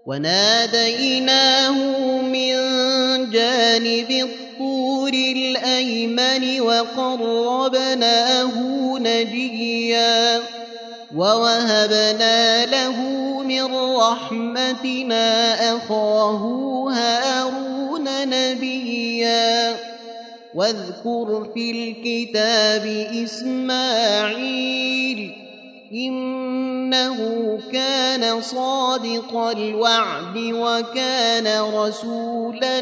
وناديناه من جانب الطور الأيمن وقربناه نجيا ووهبنا له من رحمتنا أخاه هارون نبيا واذكر في الكتاب إسماعيل إنه كان صادق الوعد وكان رسولا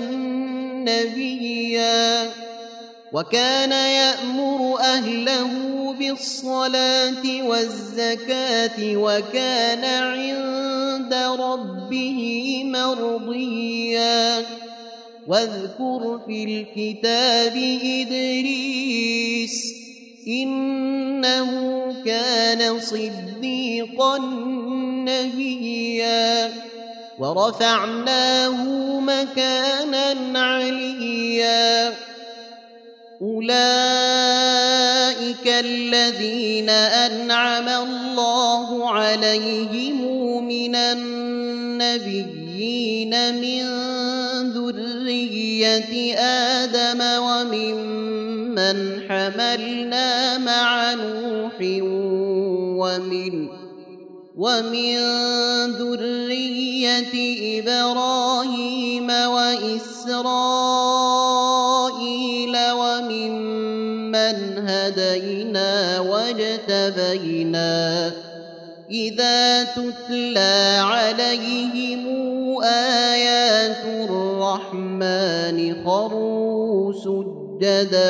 نبيا وكان يأمر أهله بالصلاة والزكاة وكان عند ربه مرضيا واذكر في الكتاب إدريس إنه كان صديقا نبيا ورفعناه مكانا عليا أولئك الذين أنعم الله عليهم من النبيين من ذرية آدم وممن حملنا مع نوح ومن ذرية إبراهيم وإسرائيل وممن هدينا واجتبينا إذا تتلى عليهم آيات الرحمن خروا سجدا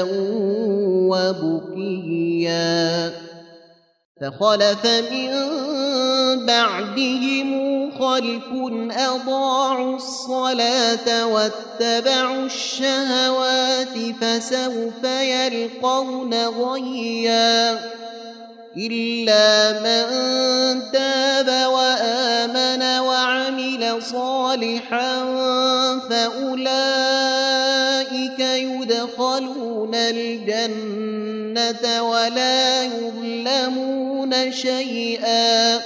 وبكيا فخلف من بعدهم خلف أضاعوا الصلاة واتبعوا الشهوات فسوف يلقون غيا إلا من تاب وآمن وعمل صالحا فأولئك يدخلون الجنة ولا يظلمون شيئا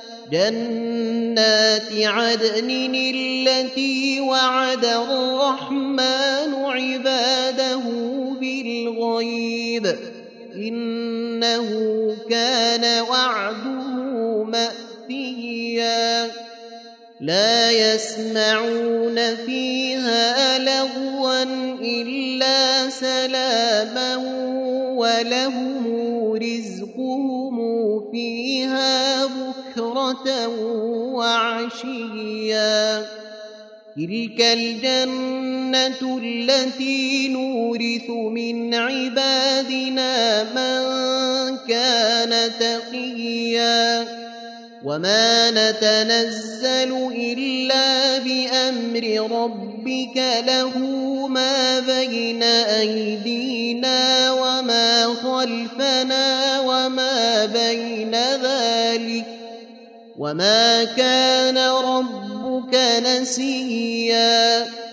جنات عدن التي وعد الرحمن عباده بالغيب إنه كان وعده مأتيا لا يسمعون فيها لغوا إلا سلاما ولهم رزقهم فيها بكرة وعشيا تلك الجنة التي نورث من عبادنا من كان تقيا وما نتنزل إلا بأمر ربك له ما بين أيدينا وما خلفنا وما بين ذلك وما كان ربك نسيا